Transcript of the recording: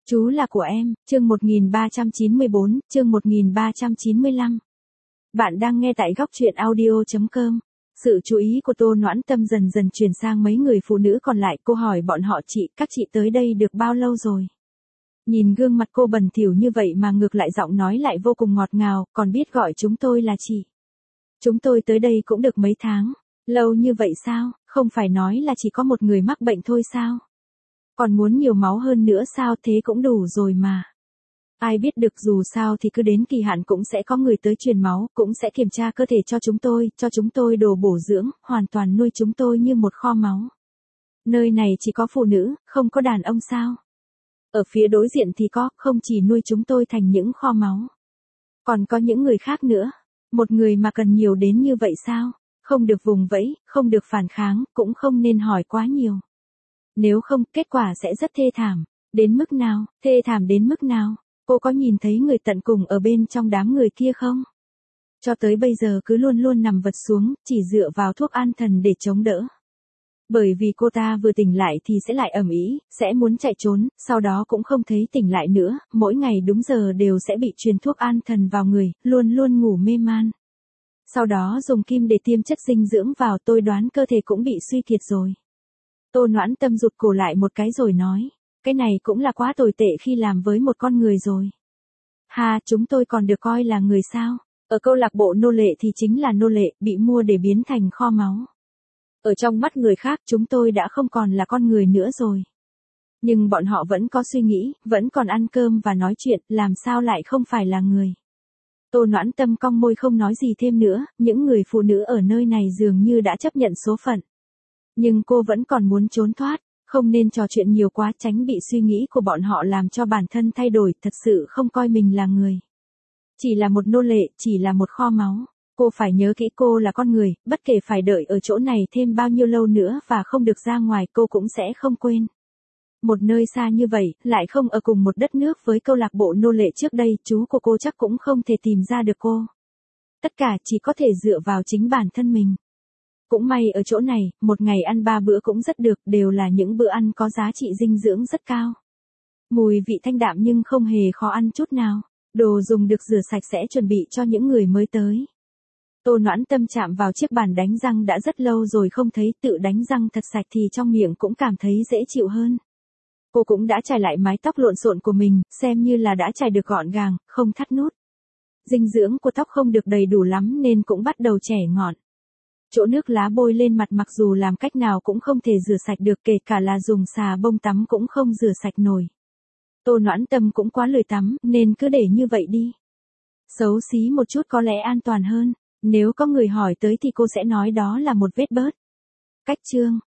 Chú là của em, chương 1394, chương 1395. Bạn đang nghe tại góc truyện audio.com. Sự chú ý của Tô Noãn Tâm dần dần chuyển sang mấy người phụ nữ còn lại. Cô hỏi bọn họ các chị tới đây được bao lâu rồi? Nhìn gương mặt cô bẩn thỉu như vậy mà ngược lại giọng nói lại vô cùng ngọt ngào, còn biết gọi chúng tôi là chị. Chúng tôi tới đây cũng được mấy tháng. Lâu như vậy sao, không phải nói là chỉ có một người mắc bệnh thôi sao? Còn muốn nhiều máu hơn nữa sao, thế cũng đủ rồi mà. Ai biết được, dù sao thì cứ đến kỳ hạn cũng sẽ có người tới truyền máu, cũng sẽ kiểm tra cơ thể cho chúng tôi đồ bổ dưỡng, hoàn toàn nuôi chúng tôi như một kho máu. Nơi này chỉ có phụ nữ, không có đàn ông sao? Ở phía đối diện thì có, không chỉ nuôi chúng tôi thành những kho máu. Còn có những người khác nữa. Một người mà cần nhiều đến như vậy sao? Không được vùng vẫy, không được phản kháng, cũng không nên hỏi quá nhiều. Nếu không, kết quả sẽ rất thê thảm. Đến mức nào, thê thảm đến mức nào? Cô có nhìn thấy người tận cùng ở bên trong đám người kia không? Cho tới bây giờ cứ luôn luôn nằm vật xuống, chỉ dựa vào thuốc an thần để chống đỡ. Bởi vì cô ta vừa tỉnh lại thì sẽ lại ầm ĩ, sẽ muốn chạy trốn, sau đó cũng không thấy tỉnh lại nữa, mỗi ngày đúng giờ đều sẽ bị truyền thuốc an thần vào người, luôn luôn ngủ mê man. Sau đó dùng kim để tiêm chất dinh dưỡng vào, tôi đoán cơ thể cũng bị suy kiệt rồi. Tô Noãn Tâm rụt cổ lại một cái rồi nói, cái này cũng là quá tồi tệ khi làm với một con người rồi. Ha, chúng tôi còn được coi là người sao? Ở câu lạc bộ nô lệ thì chính là nô lệ, bị mua để biến thành kho máu. Ở trong mắt người khác chúng tôi đã không còn là con người nữa rồi. Nhưng bọn họ vẫn có suy nghĩ, vẫn còn ăn cơm và nói chuyện, làm sao lại không phải là người. Tô Noãn Tâm cong môi không nói gì thêm nữa, những người phụ nữ ở nơi này dường như đã chấp nhận số phận. Nhưng cô vẫn còn muốn trốn thoát, không nên trò chuyện nhiều quá, tránh bị suy nghĩ của bọn họ làm cho bản thân thay đổi, thật sự không coi mình là người. Chỉ là một nô lệ, chỉ là một kho máu. Cô phải nhớ kỹ, cô là con người, bất kể phải đợi ở chỗ này thêm bao nhiêu lâu nữa và không được ra ngoài, cô cũng sẽ không quên. Một nơi xa như vậy, lại không ở cùng một đất nước với câu lạc bộ nô lệ trước đây, chú của cô chắc cũng không thể tìm ra được cô. Tất cả chỉ có thể dựa vào chính bản thân mình. Cũng may ở chỗ này, một ngày ăn 3 bữa cũng rất được, đều là những bữa ăn có giá trị dinh dưỡng rất cao. Mùi vị thanh đạm nhưng không hề khó ăn chút nào. Đồ dùng được rửa sạch sẽ chuẩn bị cho những người mới tới. Tô Noãn Tâm chạm vào chiếc bàn đánh răng đã rất lâu rồi không thấy, tự đánh răng thật sạch thì trong miệng cũng cảm thấy dễ chịu hơn. Cô cũng đã chải lại mái tóc lộn xộn của mình, xem như là đã chải được gọn gàng, không thắt nút. Dinh dưỡng của tóc không được đầy đủ lắm nên cũng bắt đầu chẻ ngọn. Chỗ nước lá bôi lên mặt mặc dù làm cách nào cũng không thể rửa sạch được, kể cả là dùng xà bông tắm cũng không rửa sạch nổi. Tô Noãn Tâm cũng quá lười tắm, nên cứ để như vậy đi. Xấu xí một chút có lẽ an toàn hơn, nếu có người hỏi tới thì cô sẽ nói đó là một vết bớt. Cách chương